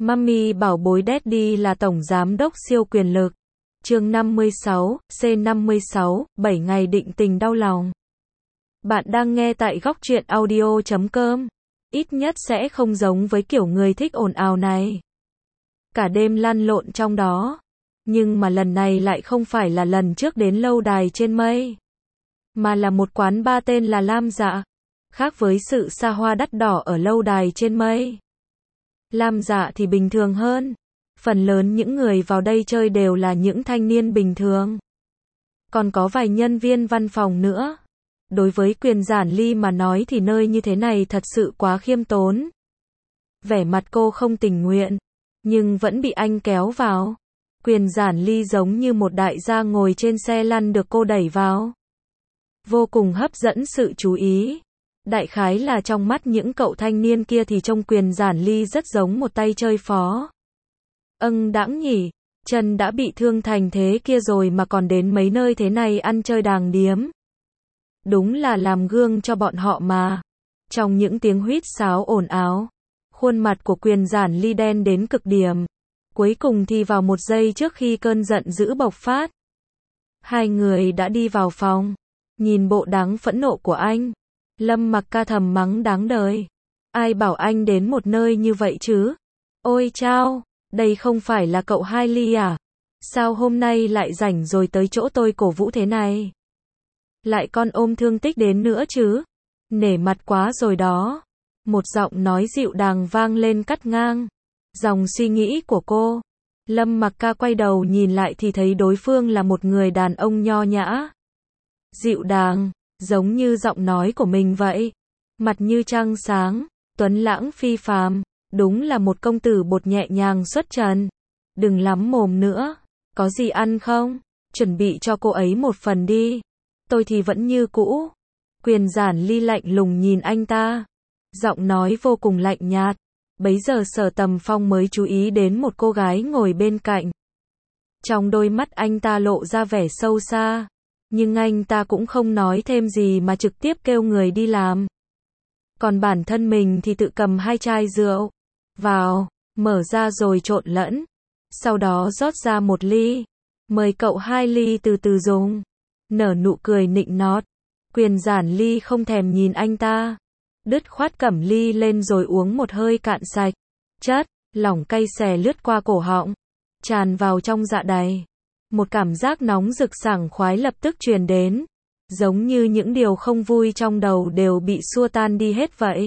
Mummy bảo bối Daddy là tổng giám đốc siêu quyền lực. Chương 56, C56, 7 ngày định tình đau lòng. Bạn đang nghe tại góc truyện audio.com. Ít nhất sẽ không giống với kiểu người thích ồn ào này. Cả đêm lăn lộn trong đó. Nhưng mà lần này lại không phải là lần trước đến lâu đài trên mây. Mà là một quán bar tên là Lam Dạ. Khác với sự xa hoa đắt đỏ ở lâu đài trên mây. Lam Dạ thì bình thường hơn. Phần lớn những người vào đây chơi đều là những thanh niên bình thường. Còn có vài nhân viên văn phòng nữa. Đối với Quyền Giản Ly mà nói thì nơi như thế này thật sự quá khiêm tốn. Vẻ mặt cô không tình nguyện, nhưng vẫn bị anh kéo vào. Quyền Giản Ly giống như một đại gia ngồi trên xe lăn được cô đẩy vào. Vô cùng hấp dẫn sự chú ý. Đại khái là trong mắt những cậu thanh niên kia thì trông Quyền Giản Ly rất giống một tay chơi phó. Đãng nhỉ, chân đã bị thương thành thế kia rồi mà còn đến mấy nơi thế này ăn chơi đàng điếm. Đúng là làm gương cho bọn họ mà. Trong những tiếng huýt sáo ồn ào, khuôn mặt của Quyền Giản Ly đen đến cực điểm. Cuối cùng thì vào một giây trước khi cơn giận dữ bộc phát, hai người đã đi vào phòng. Nhìn bộ đáng phẫn nộ của anh, Lâm Mặc Ca thầm mắng đáng đời. Ai bảo anh đến một nơi như vậy chứ? Ôi chao, đây không phải là cậu Hai Ly à? Sao hôm nay lại rảnh rồi tới chỗ tôi cổ vũ thế này? Lại còn ôm thương tích đến nữa chứ? Nể mặt quá rồi đó. Một giọng nói dịu dàng vang lên cắt ngang dòng suy nghĩ của cô. Lâm Mặc Ca quay đầu nhìn lại thì thấy đối phương là một người đàn ông nho nhã, dịu dàng, giống như giọng nói của mình vậy. Mặt như trăng sáng, tuấn lãng phi phàm, đúng là một công tử bột nhẹ nhàng xuất trần. Đừng lắm mồm nữa, có gì ăn không? Chuẩn bị cho cô ấy một phần đi. Tôi thì vẫn như cũ. Quyền Giản Ly lạnh lùng nhìn anh ta, giọng nói vô cùng lạnh nhạt. Bấy giờ Sở Tầm Phong mới chú ý đến một cô gái ngồi bên cạnh. Trong đôi mắt anh ta lộ ra vẻ sâu xa, nhưng anh ta cũng không nói thêm gì mà trực tiếp kêu người đi làm. Còn bản thân mình thì tự cầm 2 chai rượu vào, mở ra rồi trộn lẫn. Sau đó rót ra 1 ly. Mời cậu Hai Ly từ từ dùng. Nở nụ cười nịnh nót. Quyền Giản Ly không thèm nhìn anh ta, đứt khoát cầm ly lên rồi uống một hơi cạn sạch. Chất lỏng cay xè lướt qua cổ họng, tràn vào trong dạ dày. Một cảm giác nóng rực sảng khoái lập tức truyền đến, giống như những điều không vui trong đầu đều bị xua tan đi hết vậy.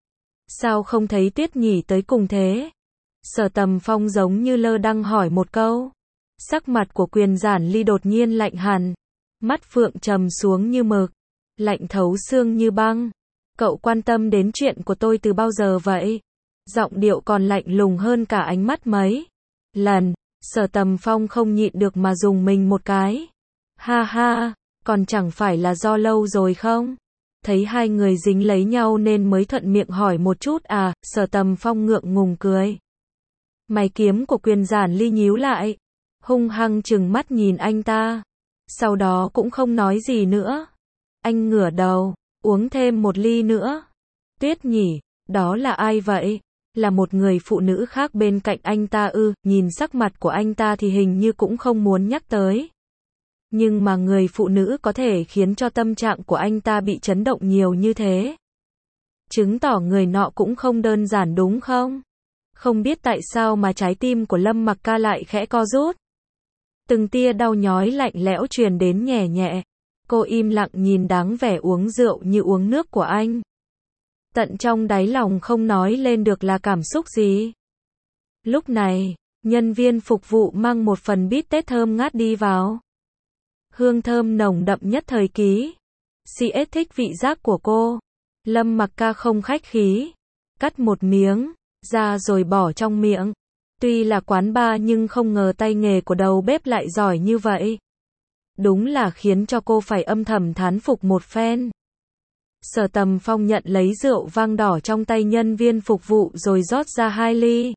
Sao không thấy Tuyết Nhỉ tới cùng thế? Sở Tầm Phong giống như lơ đãng hỏi một câu. Sắc mặt của Quyền Giản Ly đột nhiên lạnh hẳn, mắt phượng trầm xuống như mực, lạnh thấu xương như băng. Cậu quan tâm đến chuyện của tôi từ bao giờ vậy? Giọng điệu còn lạnh lùng hơn cả ánh mắt mấy lần. Sở Tầm Phong không nhịn được mà dùng mình một cái. Ha ha, còn chẳng phải là do lâu rồi không? Thấy hai người dính lấy nhau nên mới thuận miệng hỏi một chút à? Sở Tầm Phong ngượng ngùng cười. Mày kiếm của Quyền Giản Ly nhíu lại, hung hăng trừng mắt nhìn anh ta. Sau đó cũng không nói gì nữa. Anh ngửa đầu, uống thêm 1 ly nữa. Tuyết Nhỉ, đó là ai vậy? Là một người phụ nữ khác bên cạnh anh ta ư? Nhìn sắc mặt của anh ta thì hình như cũng không muốn nhắc tới. Nhưng mà người phụ nữ có thể khiến cho tâm trạng của anh ta bị chấn động nhiều như thế, chứng tỏ người nọ cũng không đơn giản đúng không? Không biết tại sao mà trái tim của Lâm Mặc Ca lại khẽ co rút. Từng tia đau nhói lạnh lẽo truyền đến nhẹ nhẹ. Cô im lặng nhìn dáng vẻ uống rượu như uống nước của anh. Tận trong đáy lòng không nói lên được là cảm xúc gì. Lúc này, nhân viên phục vụ mang một phần bít tết thơm ngát đi vào. Hương thơm nồng đậm nhất thời ký. CS thích vị giác của cô. Lâm Mặc Ca không khách khí, cắt một miếng ra rồi bỏ trong miệng. Tuy là quán bar nhưng không ngờ tay nghề của đầu bếp lại giỏi như vậy. Đúng là khiến cho cô phải âm thầm thán phục một phen. Sở Tầm Phong nhận lấy rượu vang đỏ trong tay nhân viên phục vụ rồi rót ra 2 ly.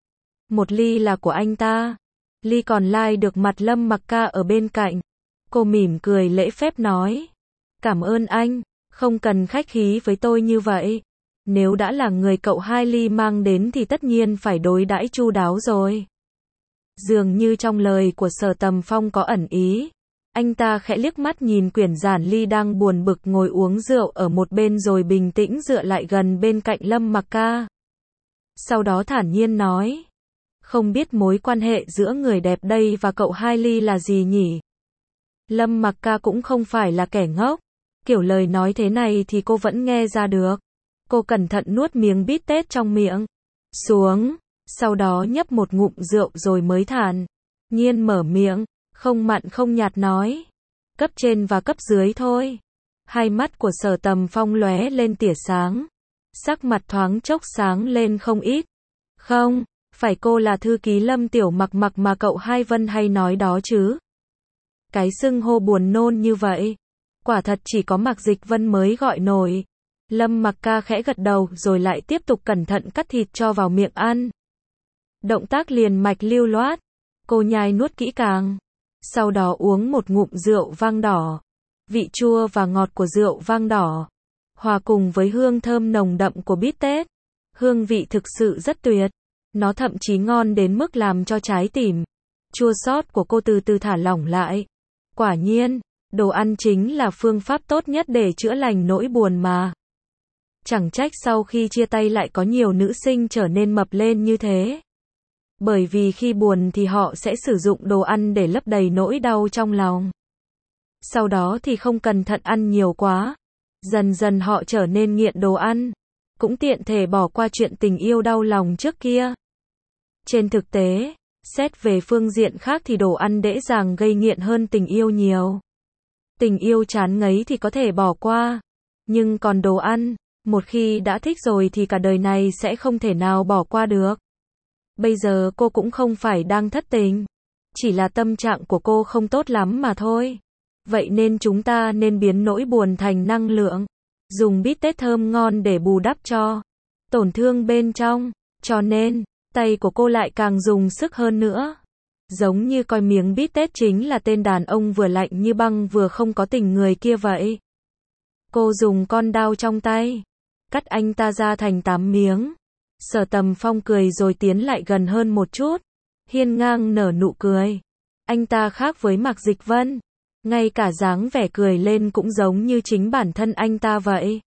1 ly là của anh ta, ly còn lại được mặt Lâm Mặc Ca ở bên cạnh. Cô mỉm cười lễ phép nói. Cảm ơn anh, không cần khách khí với tôi như vậy. Nếu đã là người cậu Hai Ly mang đến thì tất nhiên phải đối đãi chu đáo rồi. Dường như trong lời của Sở Tầm Phong có ẩn ý. Anh ta khẽ liếc mắt nhìn Quyển Giản Ly đang buồn bực ngồi uống rượu ở một bên rồi bình tĩnh dựa lại gần bên cạnh Lâm Mặc Ca. Sau đó thản nhiên nói. Không biết mối quan hệ giữa người đẹp đây và cậu Hai Ly là gì nhỉ? Lâm Mặc Ca cũng không phải là kẻ ngốc. Kiểu lời nói thế này thì cô vẫn nghe ra được. Cô cẩn thận nuốt miếng bít tết trong miệng xuống, sau đó nhấp một ngụm rượu rồi mới thản nhiên mở miệng, không mặn không nhạt nói. Cấp trên và cấp dưới thôi. Hai mắt của Sở Tầm Phong lóe lên tia sáng. Sắc mặt thoáng chốc sáng lên không ít. Không, phải cô là thư ký Lâm Tiểu Mặc Mặc mà cậu Hai Vân hay nói đó chứ. Cái xưng hô buồn nôn như vậy, quả thật chỉ có Mạc Dịch Vân mới gọi nổi. Lâm Mặc Ca khẽ gật đầu rồi lại tiếp tục cẩn thận cắt thịt cho vào miệng ăn. Động tác liền mạch lưu loát, cô nhai nuốt kỹ càng. Sau đó uống một ngụm rượu vang đỏ. Vị chua và ngọt của rượu vang đỏ hòa cùng với hương thơm nồng đậm của bít tết. Hương vị thực sự rất tuyệt. Nó thậm chí ngon đến mức làm cho trái tim chua xót của cô từ từ thả lỏng lại. Quả nhiên, đồ ăn chính là phương pháp tốt nhất để chữa lành nỗi buồn mà. Chẳng trách sau khi chia tay lại có nhiều nữ sinh trở nên mập lên như thế. Bởi vì khi buồn thì họ sẽ sử dụng đồ ăn để lấp đầy nỗi đau trong lòng. Sau đó thì không cẩn thận ăn nhiều quá. Dần dần họ trở nên nghiện đồ ăn. Cũng tiện thể bỏ qua chuyện tình yêu đau lòng trước kia. Trên thực tế, xét về phương diện khác thì đồ ăn dễ dàng gây nghiện hơn tình yêu nhiều. Tình yêu chán ngấy thì có thể bỏ qua. Nhưng còn đồ ăn, một khi đã thích rồi thì cả đời này sẽ không thể nào bỏ qua được. Bây giờ cô cũng không phải đang thất tình. Chỉ là tâm trạng của cô không tốt lắm mà thôi. Vậy nên chúng ta nên biến nỗi buồn thành năng lượng. Dùng bít tết thơm ngon để bù đắp cho tổn thương bên trong. Cho nên, tay của cô lại càng dùng sức hơn nữa. Giống như coi miếng bít tết chính là tên đàn ông vừa lạnh như băng vừa không có tình người kia vậy. Cô dùng con dao trong tay, cắt anh ta ra thành 8 miếng. Sở Tầm Phong cười rồi tiến lại gần hơn một chút. Hiên ngang nở nụ cười. Anh ta khác với Mạc Dịch Vân. Ngay cả dáng vẻ cười lên cũng giống như chính bản thân anh ta vậy.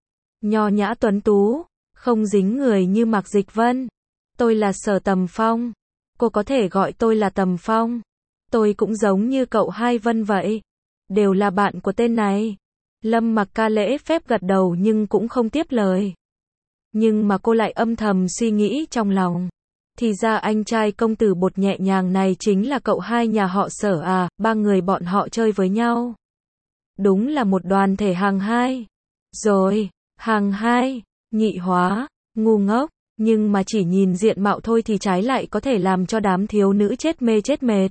Nho nhã tuấn tú, không dính người như Mạc Dịch Vân. Tôi là Sở Tầm Phong. Cô có thể gọi tôi là Tầm Phong. Tôi cũng giống như cậu Hai Vân vậy. Đều là bạn của tên này. Lâm Mặc Ca lễ phép gật đầu nhưng cũng không tiếp lời. Nhưng mà cô lại âm thầm suy nghĩ trong lòng. Thì ra anh trai công tử bột nhẹ nhàng này chính là cậu Hai nhà họ Sở à, ba người bọn họ chơi với nhau. Đúng là một đoàn thể hàng hai. Rồi, hàng hai, nhị hóa, ngu ngốc, nhưng mà chỉ nhìn diện mạo thôi thì trái lại có thể làm cho đám thiếu nữ chết mê chết mệt.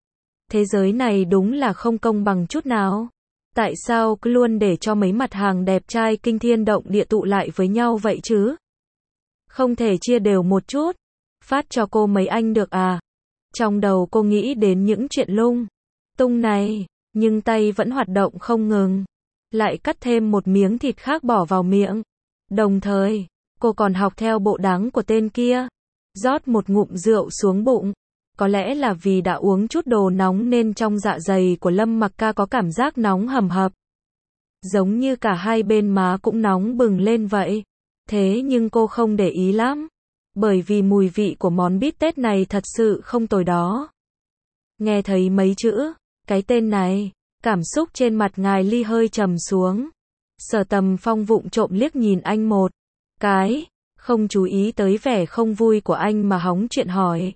Thế giới này đúng là không công bằng chút nào. Tại sao cứ luôn để cho mấy mặt hàng đẹp trai kinh thiên động địa tụ lại với nhau vậy chứ? Không thể chia đều một chút, phát cho cô mấy anh được à? Trong đầu cô nghĩ đến những chuyện lung tung này, nhưng tay vẫn hoạt động không ngừng. Lại cắt thêm một miếng thịt khác bỏ vào miệng. Đồng thời, cô còn học theo bộ dáng của tên kia. Rót một ngụm rượu xuống bụng. Có lẽ là vì đã uống chút đồ nóng nên trong dạ dày của Lâm Mặc Ca có cảm giác nóng hầm hập. Giống như cả hai bên má cũng nóng bừng lên vậy. Thế nhưng cô không để ý lắm. Bởi vì mùi vị của món bít tết này thật sự không tồi đó. Nghe thấy mấy chữ, cái tên này, cảm xúc trên mặt ngài Ly hơi trầm xuống. Sở Tầm Phong vụng trộm liếc nhìn anh một cái, không chú ý tới vẻ không vui của anh mà hóng chuyện hỏi.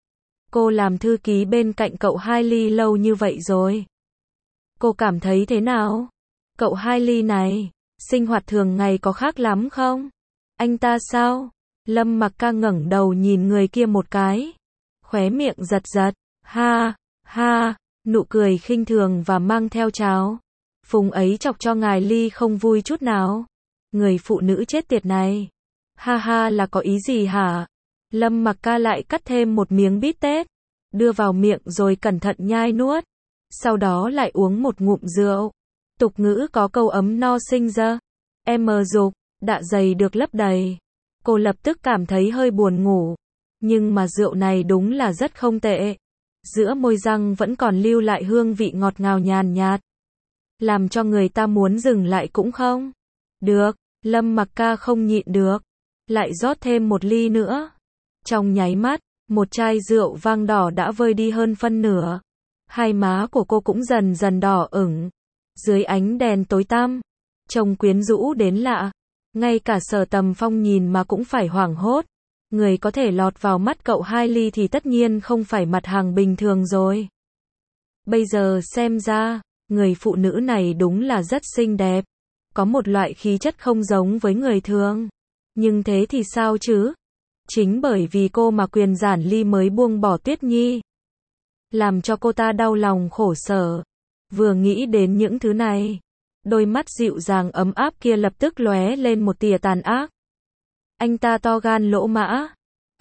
Cô làm thư ký bên cạnh cậu Hai Ly lâu như vậy rồi. Cô cảm thấy thế nào? Cậu Hai Ly này, sinh hoạt thường ngày có khác lắm không? Anh ta sao? Lâm Mặc Ca ngẩng đầu nhìn người kia một cái. Khóe miệng giật giật. Ha, ha, nụ cười khinh thường và mang theo trào phúng ấy chọc cho ngài Ly không vui chút nào. Người phụ nữ chết tiệt này. Ha ha là có ý gì hả? Lâm Mặc Ca lại cắt thêm một miếng bít tết, đưa vào miệng rồi cẩn thận nhai nuốt. Sau đó lại uống một ngụm rượu. Tục ngữ có câu ấm no sinh ra, em dục. Dạ dày được lấp đầy. Cô lập tức cảm thấy hơi buồn ngủ. Nhưng mà rượu này đúng là rất không tệ. Giữa môi răng vẫn còn lưu lại hương vị ngọt ngào nhàn nhạt. Làm cho người ta muốn dừng lại cũng không được. Lâm Mặc Ca không nhịn được. Lại rót thêm một ly nữa. Trong nháy mắt, một chai rượu vang đỏ đã vơi đi hơn phân nửa. Hai má của cô cũng dần dần đỏ ửng. Dưới ánh đèn tối tăm, trông quyến rũ đến lạ. Ngay cả Sở Tầm Phong nhìn mà cũng phải hoảng hốt. Người có thể lọt vào mắt cậu 2 ly thì tất nhiên không phải mặt hàng bình thường rồi. Bây giờ xem ra, người phụ nữ này đúng là rất xinh đẹp. Có một loại khí chất không giống với người thường. Nhưng thế thì sao chứ? Chính bởi vì cô mà Quyền Giản Ly mới buông bỏ Tuyết Nhi. Làm cho cô ta đau lòng khổ sở. Vừa nghĩ đến những thứ này, đôi mắt dịu dàng ấm áp kia lập tức lóe lên một tia tàn ác. Anh ta to gan lỗ mã.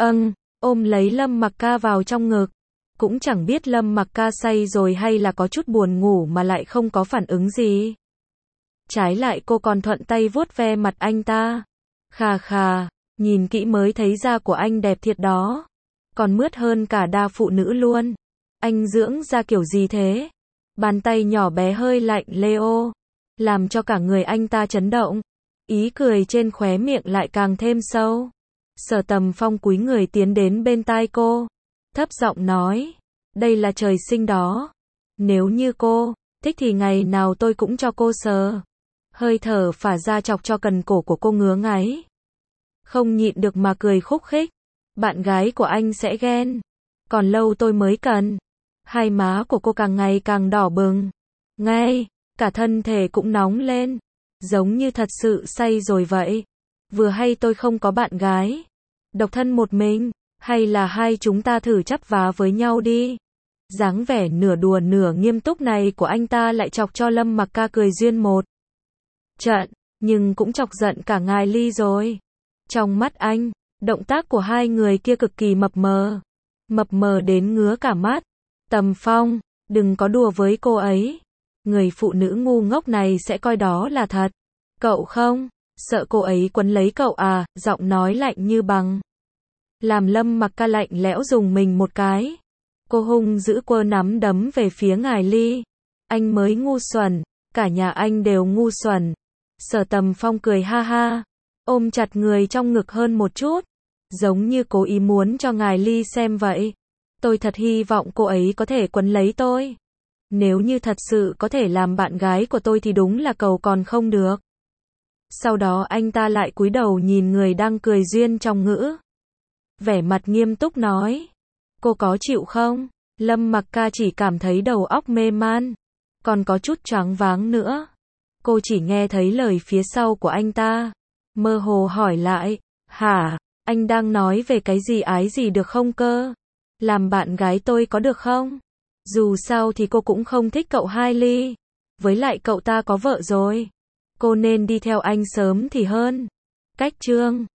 Ôm lấy Lâm Mặc Ca vào trong ngực. Cũng chẳng biết Lâm Mặc Ca say rồi hay là có chút buồn ngủ mà lại không có phản ứng gì. Trái lại cô còn thuận tay vuốt ve mặt anh ta. Khà khà, nhìn kỹ mới thấy da của anh đẹp thiệt đó. Còn mướt hơn cả đa phụ nữ luôn. Anh dưỡng da kiểu gì thế? Bàn tay nhỏ bé hơi lạnh leo, làm cho cả người anh ta chấn động. Ý cười trên khóe miệng lại càng thêm sâu. Sở Tầm Phong cúi người tiến đến bên tai cô, thấp giọng nói, đây là trời sinh đó. Nếu như cô thích thì ngày nào tôi cũng cho cô sờ. Hơi thở phả ra chọc cho cần cổ của cô ngứa ngáy. Không nhịn được mà cười khúc khích. Bạn gái của anh sẽ ghen. Còn lâu tôi mới cần. Hai má của cô càng ngày càng đỏ bừng. Ngay, cả thân thể cũng nóng lên. Giống như thật sự say rồi vậy. Vừa hay tôi không có bạn gái. Độc thân một mình. Hay là hai chúng ta thử chắp vá với nhau đi. Dáng vẻ nửa đùa nửa nghiêm túc này của anh ta lại chọc cho Lâm Mặc Ca cười duyên một trận. Nhưng cũng chọc giận cả ngài Ly rồi. Trong mắt anh, động tác của hai người kia cực kỳ mập mờ. Mập mờ đến ngứa cả mắt. Tầm Phong, đừng có đùa với cô ấy. Người phụ nữ ngu ngốc này sẽ coi đó là thật. Cậu không sợ cô ấy quấn lấy cậu à? Giọng nói lạnh như băng. Làm Lâm Mặc Ca lạnh lẽo dùng mình một cái. Cô hung dữ quơ nắm đấm về phía ngài Ly. Anh mới ngu xuẩn. Cả nhà anh đều ngu xuẩn. Sở Tầm Phong cười ha ha. Ôm chặt người trong ngực hơn một chút. Giống như cố ý muốn cho ngài Ly xem vậy. Tôi thật hy vọng cô ấy có thể quấn lấy tôi. Nếu như thật sự có thể làm bạn gái của tôi thì đúng là cầu còn không được. Sau đó anh ta lại cúi đầu nhìn người đang cười duyên trong ngữ. Vẻ mặt nghiêm túc nói. Cô có chịu không? Lâm Mặc Ca chỉ cảm thấy đầu óc mê man. Còn có chút choáng váng nữa. Cô chỉ nghe thấy lời phía sau của anh ta. Mơ hồ hỏi lại. Hả? Anh đang nói về cái gì ái gì được không cơ? Làm bạn gái tôi có được không? Dù sao thì cô cũng không thích cậu Hai Ly. Với lại cậu ta có vợ rồi. Cô nên đi theo anh sớm thì hơn. Cách chương